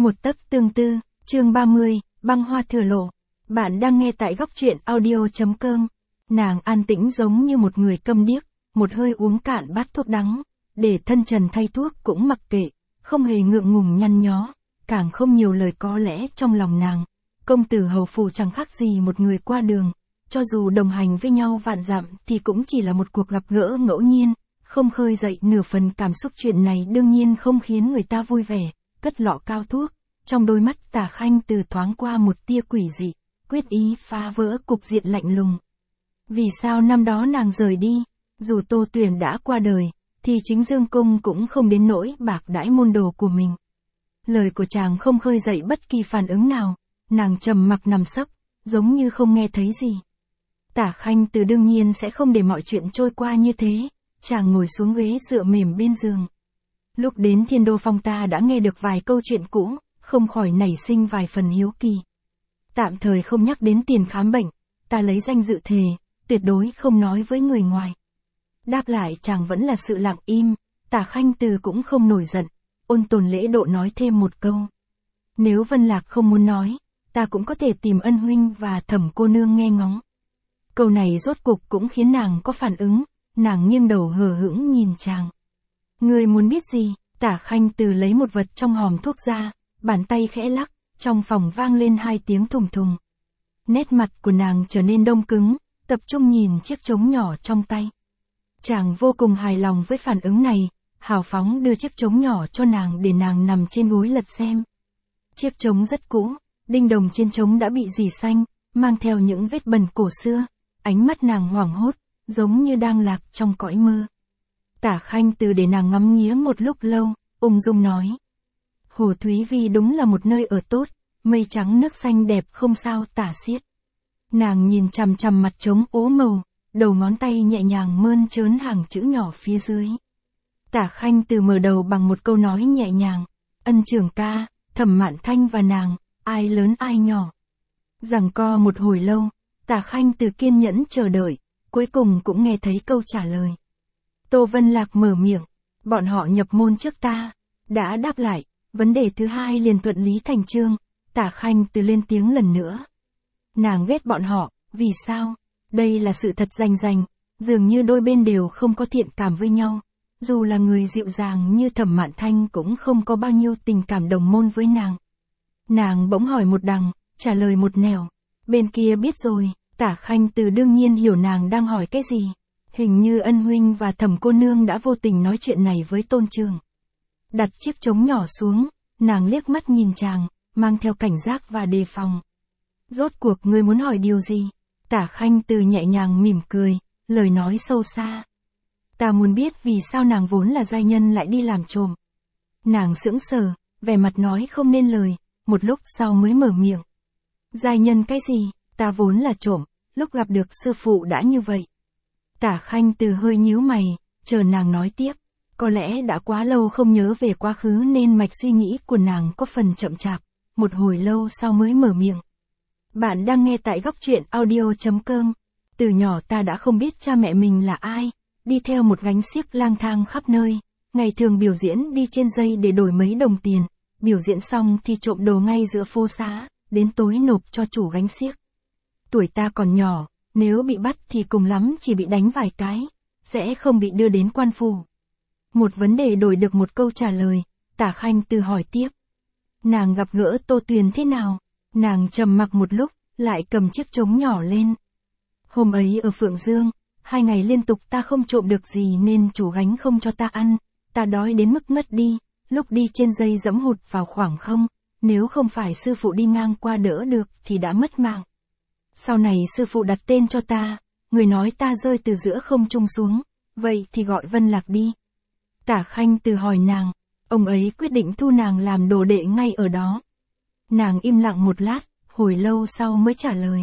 Một tấc tương tư, chương 30, băng hoa thừa lộ. Bạn đang nghe tại góc truyện audio.com. Nàng an tĩnh giống như một người câm điếc, một hơi uống cạn bát thuốc đắng, để thân trần thay thuốc cũng mặc kệ, không hề ngượng ngùng nhăn nhó, càng không nhiều lời có lẽ trong lòng nàng. Công tử hầu phủ chẳng khác gì một người qua đường, cho dù đồng hành với nhau vạn dặm thì cũng chỉ là một cuộc gặp gỡ ngẫu nhiên, không khơi dậy nửa phần cảm xúc. Chuyện này đương nhiên không khiến người ta vui vẻ. Cất lọ cao thuốc, trong đôi mắt Tả Khanh Từ thoáng qua một tia quỷ dị, quyết ý phá vỡ cục diện lạnh lùng. Vì sao năm đó nàng rời đi, dù Tô Tuyển đã qua đời, thì chính Dương Cung cũng không đến nỗi bạc đãi môn đồ của mình. Lời của chàng không khơi dậy bất kỳ phản ứng nào, nàng trầm mặc nằm sấp, giống như không nghe thấy gì. Tả Khanh Từ đương nhiên sẽ không để mọi chuyện trôi qua như thế, chàng ngồi xuống ghế dựa mềm bên giường. Lúc đến Thiên Đô Phong ta đã nghe được vài câu chuyện cũ, không khỏi nảy sinh vài phần hiếu kỳ. Tạm thời không nhắc đến tiền khám bệnh, ta lấy danh dự thề, tuyệt đối không nói với người ngoài. Đáp lại chàng vẫn là sự lặng im, Tả Khanh Từ cũng không nổi giận, ôn tồn lễ độ nói thêm một câu. Nếu Vân Lạc không muốn nói, ta cũng có thể tìm Ân huynh và Thẩm cô nương nghe ngóng. Câu này rốt cục cũng khiến nàng có phản ứng, nàng nghiêng đầu hờ hững nhìn chàng. Ngươi muốn biết gì? Tả Khanh Từ lấy một vật trong hòm thuốc ra, bàn tay khẽ lắc, trong phòng vang lên hai tiếng thùng thùng. Nét mặt của nàng trở nên đông cứng, tập trung nhìn chiếc trống nhỏ trong tay. Chàng vô cùng hài lòng với phản ứng này, hào phóng đưa chiếc trống nhỏ cho nàng để nàng nằm trên gối lật xem. Chiếc trống rất cũ, đinh đồng trên trống đã bị rỉ xanh, mang theo những vết bẩn cổ xưa, ánh mắt nàng hoảng hốt, giống như đang lạc trong cõi mơ. Tả Khanh Từ để nàng ngắm nghía một lúc lâu, ung dung nói. Hồ Thúy Vi đúng là một nơi ở tốt, mây trắng nước xanh đẹp không sao tả xiết. Nàng nhìn chằm chằm mặt trống ố màu, đầu ngón tay nhẹ nhàng mơn trớn hàng chữ nhỏ phía dưới. Tả Khanh Từ mở đầu bằng một câu nói nhẹ nhàng. Ân trưởng ca, Thẩm Mạn Thanh và nàng, ai lớn ai nhỏ. Giằng co một hồi lâu, Tả Khanh Từ kiên nhẫn chờ đợi, cuối cùng cũng nghe thấy câu trả lời. Tô Vân Lạc mở miệng, bọn họ nhập môn trước ta, đã đáp lại, vấn đề thứ hai liền thuận lý thành chương. Tả Khanh Từ lên tiếng lần nữa. Nàng ghét bọn họ, vì sao? Đây là sự thật rành rành, dường như đôi bên đều không có thiện cảm với nhau, dù là người dịu dàng như Thẩm Mạn Thanh cũng không có bao nhiêu tình cảm đồng môn với nàng. Nàng bỗng hỏi một đằng, trả lời một nẻo, bên kia biết rồi. Tả Khanh Từ đương nhiên hiểu nàng đang hỏi cái gì. Hình như Ân huynh và Thẩm cô nương đã vô tình nói chuyện này với Tôn Trường. Đặt chiếc trống nhỏ xuống, nàng liếc mắt nhìn chàng, mang theo cảnh giác và đề phòng. Rốt cuộc ngươi muốn hỏi điều gì? Tả Khanh Từ nhẹ nhàng mỉm cười, lời nói sâu xa. Ta muốn biết vì sao nàng vốn là giai nhân lại đi làm trộm. Nàng sững sờ, vẻ mặt nói không nên lời, một lúc sau mới mở miệng. Giai nhân cái gì? Ta vốn là trộm, lúc gặp được sư phụ đã như vậy. Tả Khanh Từ hơi nhíu mày, chờ nàng nói tiếp. Có lẽ đã quá lâu không nhớ về quá khứ nên mạch suy nghĩ của nàng có phần chậm chạp, một hồi lâu sau mới mở miệng. Bạn đang nghe tại góc truyện audio.com. Từ nhỏ ta đã không biết cha mẹ mình là ai, đi theo một gánh xiếc lang thang khắp nơi, ngày thường biểu diễn đi trên dây để đổi mấy đồng tiền, biểu diễn xong thì trộm đồ ngay giữa phố xá, đến tối nộp cho chủ gánh xiếc. Tuổi ta còn nhỏ, nếu bị bắt thì cùng lắm chỉ bị đánh vài cái, sẽ không bị đưa đến quan phủ. Một vấn đề đổi được một câu trả lời, Tả Khanh Từ hỏi tiếp. Nàng gặp gỡ Tô Tuyền thế nào? Nàng trầm mặc một lúc, lại cầm chiếc trống nhỏ lên. Hôm ấy ở Phượng Dương, 2 ngày liên tục ta không trộm được gì nên chủ gánh không cho ta ăn, ta đói đến mức ngất đi, lúc đi trên dây giẫm hụt vào khoảng không, nếu không phải sư phụ đi ngang qua đỡ được thì đã mất mạng. Sau này sư phụ đặt tên cho ta, người nói ta rơi từ giữa không trung xuống, vậy thì gọi Vân Lạc đi. Tả Khanh Từ hỏi nàng, ông ấy quyết định thu nàng làm đồ đệ ngay ở đó. Nàng im lặng một lát, hồi lâu sau mới trả lời.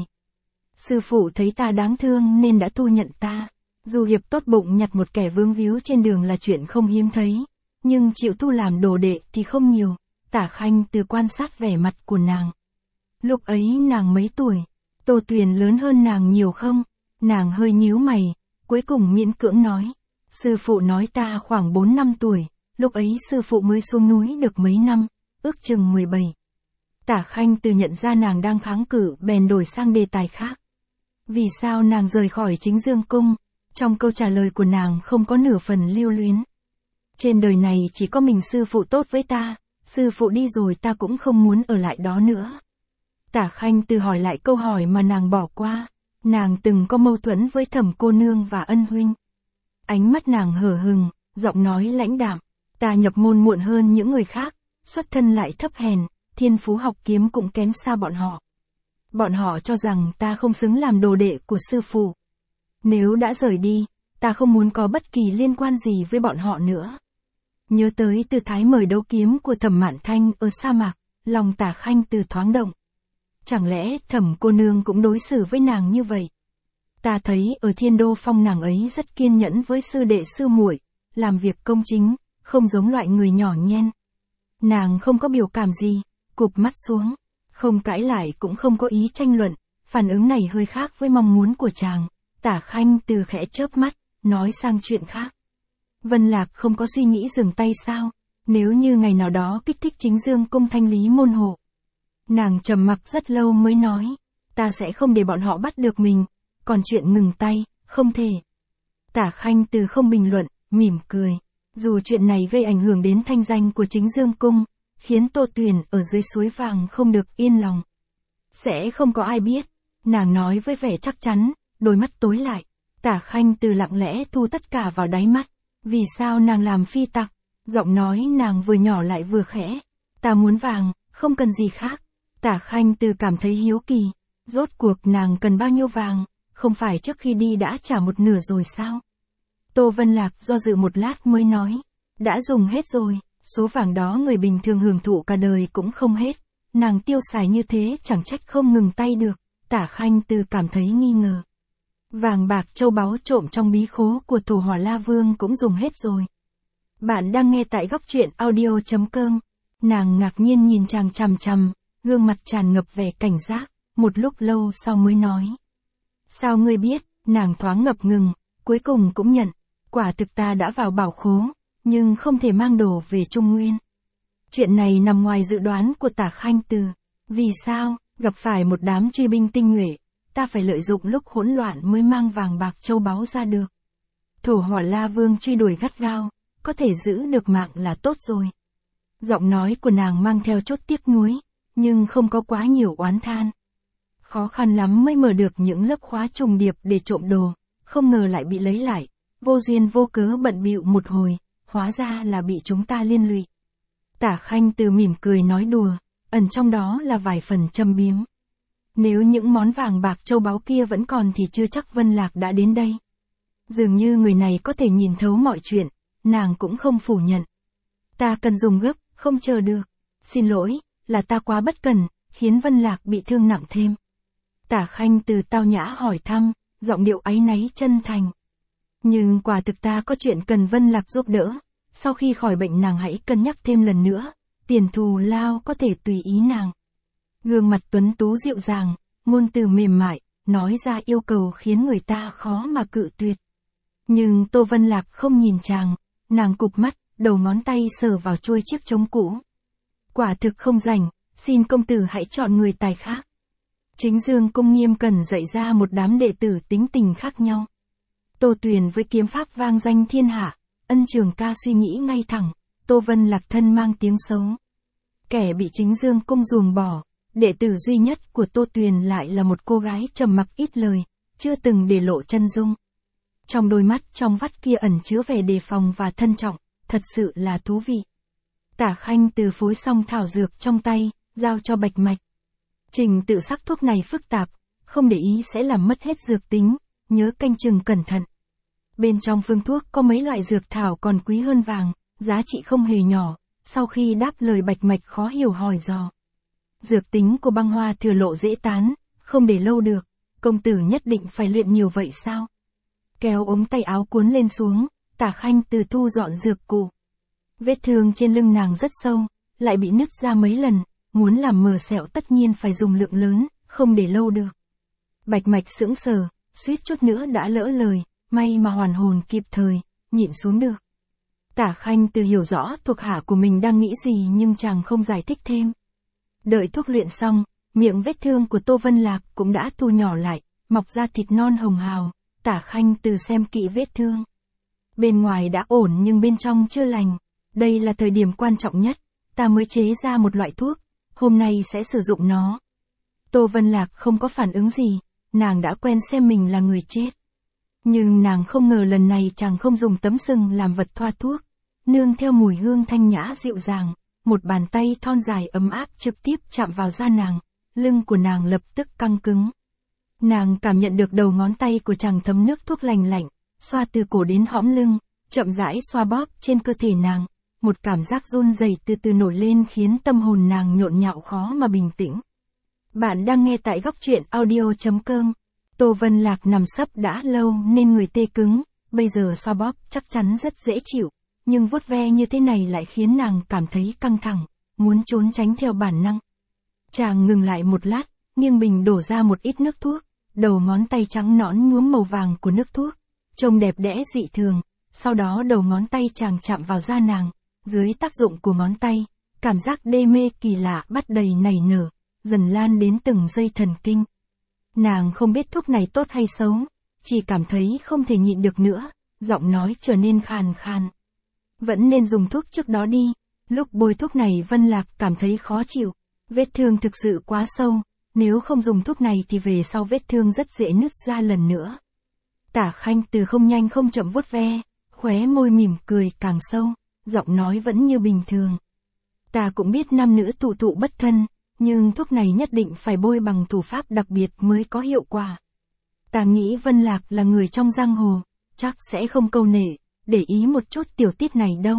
Sư phụ thấy ta đáng thương nên đã thu nhận ta, dù hiệp tốt bụng nhặt một kẻ vướng víu trên đường là chuyện không hiếm thấy, nhưng chịu thu làm đồ đệ thì không nhiều. Tả Khanh Từ quan sát vẻ mặt của nàng. Lúc ấy nàng mấy tuổi? Tô Tuyền lớn hơn nàng nhiều không? Nàng hơi nhíu mày, cuối cùng miễn cưỡng nói. Sư phụ nói ta khoảng 4 năm tuổi, lúc ấy sư phụ mới xuống núi được mấy năm, ước chừng 17. Tả Khanh Từ nhận ra nàng đang kháng cự bèn đổi sang đề tài khác. Vì sao nàng rời khỏi Chính Dương Cung? Trong câu trả lời của nàng không có nửa phần lưu luyến. Trên đời này chỉ có mình sư phụ tốt với ta, sư phụ đi rồi ta cũng không muốn ở lại đó nữa. Tả Khanh Từ hỏi lại câu hỏi mà nàng bỏ qua. Nàng từng có mâu thuẫn với Thẩm cô nương và Ân huynh. Ánh mắt nàng hở hừng, giọng nói lãnh đạm. Ta nhập môn muộn hơn những người khác, xuất thân lại thấp hèn, thiên phú học kiếm cũng kém xa bọn họ. Bọn họ cho rằng ta không xứng làm đồ đệ của sư phụ. Nếu đã rời đi, ta không muốn có bất kỳ liên quan gì với bọn họ nữa. Nhớ tới tư thái mời đấu kiếm của Thẩm Mạn Thanh ở sa mạc, lòng Tả Khanh Từ thoáng động. Chẳng lẽ Thẩm cô nương cũng đối xử với nàng như vậy? Ta thấy ở Thiên Đô Phong nàng ấy rất kiên nhẫn với sư đệ sư muội, làm việc công chính, không giống loại người nhỏ nhen. Nàng không có biểu cảm gì, cụp mắt xuống, không cãi lại cũng không có ý tranh luận, phản ứng này hơi khác với mong muốn của chàng. Tả Khanh Từ khẽ chớp mắt, nói sang chuyện khác. Vân Lạc không có suy nghĩ dừng tay sao? Nếu như ngày nào đó kích thích Chính Dương Cung thanh lý môn hộ. Nàng trầm mặc rất lâu mới nói, ta sẽ không để bọn họ bắt được mình, còn chuyện ngừng tay, không thể. Tả Khanh Từ không bình luận, mỉm cười. Dù chuyện này gây ảnh hưởng đến thanh danh của Chính Dương Cung, khiến Tô Tuyền ở dưới suối vàng không được yên lòng. Sẽ không có ai biết, nàng nói với vẻ chắc chắn, đôi mắt tối lại. Tả Khanh Từ lặng lẽ thu tất cả vào đáy mắt. Vì sao nàng làm phi tặc? Giọng nói nàng vừa nhỏ lại vừa khẽ. Ta muốn vàng, không cần gì khác. Tả Khanh Từ cảm thấy hiếu kỳ. Rốt cuộc nàng cần bao nhiêu vàng, không phải trước khi đi đã trả một nửa rồi sao? Tô Vân Lạc do dự một lát mới nói. Đã dùng hết rồi, số vàng đó người bình thường hưởng thụ cả đời cũng không hết. Nàng tiêu xài như thế chẳng trách không ngừng tay được. Tả Khanh Từ cảm thấy nghi ngờ. Vàng bạc châu báu trộm trong bí khố của Thổ Hỏa La Vương cũng dùng hết rồi. Bạn đang nghe tại góc truyện audio.com. Nàng ngạc nhiên nhìn chàng chằm chằm, gương mặt tràn ngập vẻ cảnh giác, một lúc lâu sau mới nói. Sao ngươi biết? Nàng thoáng ngập ngừng, cuối cùng cũng nhận. Quả thực ta đã vào bảo khố, nhưng không thể mang đồ về Trung Nguyên. Chuyện này nằm ngoài dự đoán của Tả Khanh Từ. Vì sao? Gặp phải một đám truy binh tinh nhuệ, ta phải lợi dụng lúc hỗn loạn mới mang vàng bạc châu báu ra được. Thổ Hỏa La Vương truy đuổi gắt gao, có thể giữ được mạng là tốt rồi. Giọng nói của nàng mang theo chút tiếc nuối, nhưng không có quá nhiều oán than. Khó khăn lắm mới mở được những lớp khóa trùng điệp để trộm đồ, không ngờ lại bị lấy lại, vô duyên vô cớ bận bịu một hồi, hóa ra là bị chúng ta liên lụy. Tả Khanh Từ mỉm cười nói đùa, ẩn trong đó là vài phần châm biếm. Nếu những món vàng bạc châu báu kia vẫn còn thì chưa chắc Vân Lạc đã đến đây. Dường như người này có thể nhìn thấu mọi chuyện, nàng cũng không phủ nhận. Ta cần dùng gấp, không chờ được. Xin lỗi, là ta quá bất cẩn, khiến Vân Lạc bị thương nặng thêm. Tả Khanh Từ tao nhã hỏi thăm, giọng điệu áy náy chân thành. Nhưng quả thực ta có chuyện cần Vân Lạc giúp đỡ, sau khi khỏi bệnh nàng hãy cân nhắc thêm lần nữa, tiền thù lao có thể tùy ý nàng. Gương mặt tuấn tú dịu dàng, ngôn từ mềm mại, nói ra yêu cầu khiến người ta khó mà cự tuyệt. Nhưng Tô Vân Lạc không nhìn chàng, nàng cụp mắt, đầu ngón tay sờ vào chuôi chiếc trống cũ. Quả thực không rảnh, xin công tử hãy chọn người tài khác. Chính Dương Cung nghiêm cẩn dạy ra một đám đệ tử tính tình khác nhau. Tô Tuyền với kiếm pháp vang danh thiên hạ, Ân Trường Ca suy nghĩ ngay thẳng, Tô Vân Lạc thân mang tiếng xấu. Kẻ bị Chính Dương Cung ruồng bỏ, đệ tử duy nhất của Tô Tuyền lại là một cô gái trầm mặc ít lời, chưa từng để lộ chân dung. Trong đôi mắt trong vắt kia ẩn chứa vẻ đề phòng và thân trọng, thật sự là thú vị. Tả Khanh Từ phối xong thảo dược trong tay, giao cho Bạch Mạch. Trình tự sắc thuốc này phức tạp, không để ý sẽ làm mất hết dược tính, nhớ canh chừng cẩn thận. Bên trong phương thuốc có mấy loại dược thảo còn quý hơn vàng, giá trị không hề nhỏ, sau khi đáp lời Bạch Mạch khó hiểu hỏi dò. Dược tính của băng hoa thừa lộ dễ tán, không để lâu được, công tử nhất định phải luyện nhiều vậy sao? Kéo ống tay áo cuốn lên xuống, Tả Khanh Từ thu dọn dược cụ. Vết thương trên lưng nàng rất sâu, lại bị nứt ra mấy lần, muốn làm mờ sẹo tất nhiên phải dùng lượng lớn, không để lâu được. Bạch Mạch sững sờ, suýt chút nữa đã lỡ lời, may mà hoàn hồn kịp thời, nhịn xuống được. Tả Khanh Từ hiểu rõ thuộc hạ của mình đang nghĩ gì nhưng chàng không giải thích thêm. Đợi thuốc luyện xong, miệng vết thương của Tô Vân Lạc cũng đã thu nhỏ lại, mọc ra thịt non hồng hào. Tả Khanh Từ xem kỹ vết thương. Bên ngoài đã ổn nhưng bên trong chưa lành. Đây là thời điểm quan trọng nhất, ta mới chế ra một loại thuốc, hôm nay sẽ sử dụng nó. Tô Vân Lạc không có phản ứng gì, nàng đã quen xem mình là người chết. Nhưng nàng không ngờ lần này chàng không dùng tấm sừng làm vật thoa thuốc, nương theo mùi hương thanh nhã dịu dàng, một bàn tay thon dài ấm áp trực tiếp chạm vào da nàng, lưng của nàng lập tức căng cứng. Nàng cảm nhận được đầu ngón tay của chàng thấm nước thuốc lành lạnh, xoa từ cổ đến hõm lưng, chậm rãi xoa bóp trên cơ thể nàng, một cảm giác run rẩy từ từ nổi lên khiến tâm hồn nàng nhộn nhạo khó mà bình tĩnh. Bạn đang nghe tại góc truyện audio.com. Tô Vân Lạc nằm sấp đã lâu nên người tê cứng, bây giờ xoa bóp chắc chắn rất dễ chịu, nhưng vuốt ve như thế này lại khiến nàng cảm thấy căng thẳng, muốn trốn tránh theo bản năng. Chàng ngừng lại một lát, nghiêng mình đổ ra một ít nước thuốc, đầu ngón tay trắng nõn nhuốm màu vàng của nước thuốc, trông đẹp đẽ dị thường, sau đó đầu ngón tay chàng chạm vào da nàng, dưới tác dụng của ngón tay, cảm giác đê mê kỳ lạ bắt đầy nảy nở, dần lan đến từng dây thần kinh. Nàng không biết thuốc này tốt hay xấu, chỉ cảm thấy không thể nhịn được nữa, giọng nói trở nên khàn khàn. Vẫn nên dùng thuốc trước đó đi, lúc bôi thuốc này Vân Lạc cảm thấy khó chịu, vết thương thực sự quá sâu, nếu không dùng thuốc này thì về sau vết thương rất dễ nứt ra lần nữa. Tả Khanh Từ không nhanh không chậm vuốt ve, khóe môi mỉm cười càng sâu, giọng nói vẫn như bình thường. Ta cũng biết nam nữ tụ tụ bất thân, nhưng thuốc này nhất định phải bôi bằng thủ pháp đặc biệt mới có hiệu quả. Ta nghĩ Vân Lạc là người trong giang hồ, chắc sẽ không câu nệ, để ý một chút tiểu tiết này đâu.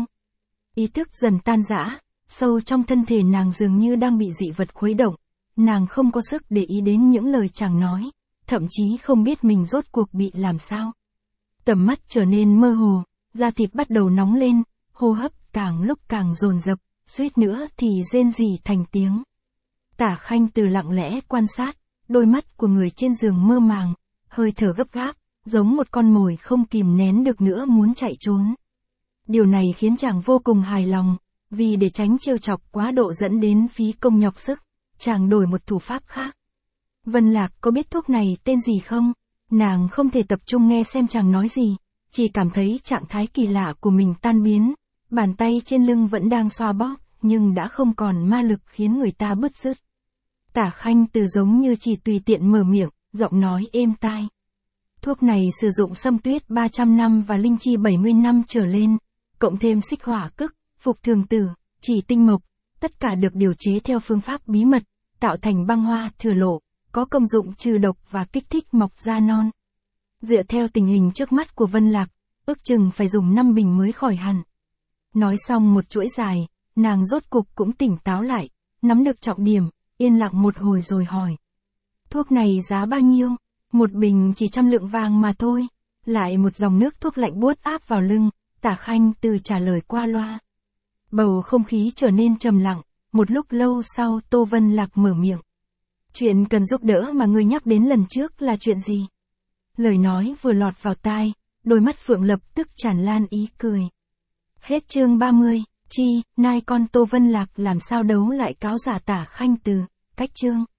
Ý thức dần tan rã, sâu trong thân thể nàng dường như đang bị dị vật khuấy động, nàng không có sức để ý đến những lời chàng nói, thậm chí không biết mình rốt cuộc bị làm sao. Tầm mắt trở nên mơ hồ, da thịt bắt đầu nóng lên, hô hấp càng lúc càng dồn dập, suýt nữa thì rên rỉ thành tiếng. Tả Khanh Từ lặng lẽ quan sát, đôi mắt của người trên giường mơ màng, hơi thở gấp gáp, giống một con mồi không kìm nén được nữa muốn chạy trốn. Điều này khiến chàng vô cùng hài lòng, vì để tránh trêu chọc quá độ dẫn đến phí công nhọc sức, chàng đổi một thủ pháp khác. Vân Lạc có biết thuốc này tên gì không? Nàng không thể tập trung nghe xem chàng nói gì, chỉ cảm thấy trạng thái kỳ lạ của mình tan biến, bàn tay trên lưng vẫn đang xoa bóp, nhưng đã không còn ma lực khiến người ta bứt rứt. Tả Khanh Từ giống như chỉ tùy tiện mở miệng, giọng nói êm tai. Thuốc này sử dụng sâm tuyết 300 năm và linh chi 70 năm trở lên, cộng thêm xích hỏa cức, phục thường tử, chỉ tinh mộc, tất cả được điều chế theo phương pháp bí mật, tạo thành băng hoa thừa lộ, có công dụng trừ độc và kích thích mọc da non. Dựa theo tình hình trước mắt của Vân Lạc, ước chừng phải dùng 5 bình mới khỏi hẳn. Nói xong một chuỗi dài, nàng rốt cục cũng tỉnh táo lại, nắm được trọng điểm, yên lặng một hồi rồi hỏi. Thuốc này giá bao nhiêu? Một bình chỉ 100 lượng vàng mà thôi. Lại một dòng nước thuốc lạnh buốt áp vào lưng, Tả Khanh Từ trả lời qua loa. Bầu không khí trở nên trầm lặng, một lúc lâu sau Tô Vân Lạc mở miệng. Chuyện cần giúp đỡ mà ngươi nhắc đến lần trước là chuyện gì? Lời nói vừa lọt vào tai, đôi mắt Phượng lập tức tràn lan ý cười. Hết chương 30, chi, nai con Tô Vân Lạc làm sao đấu lại cáo giả Tả Khanh Từ, cách chương.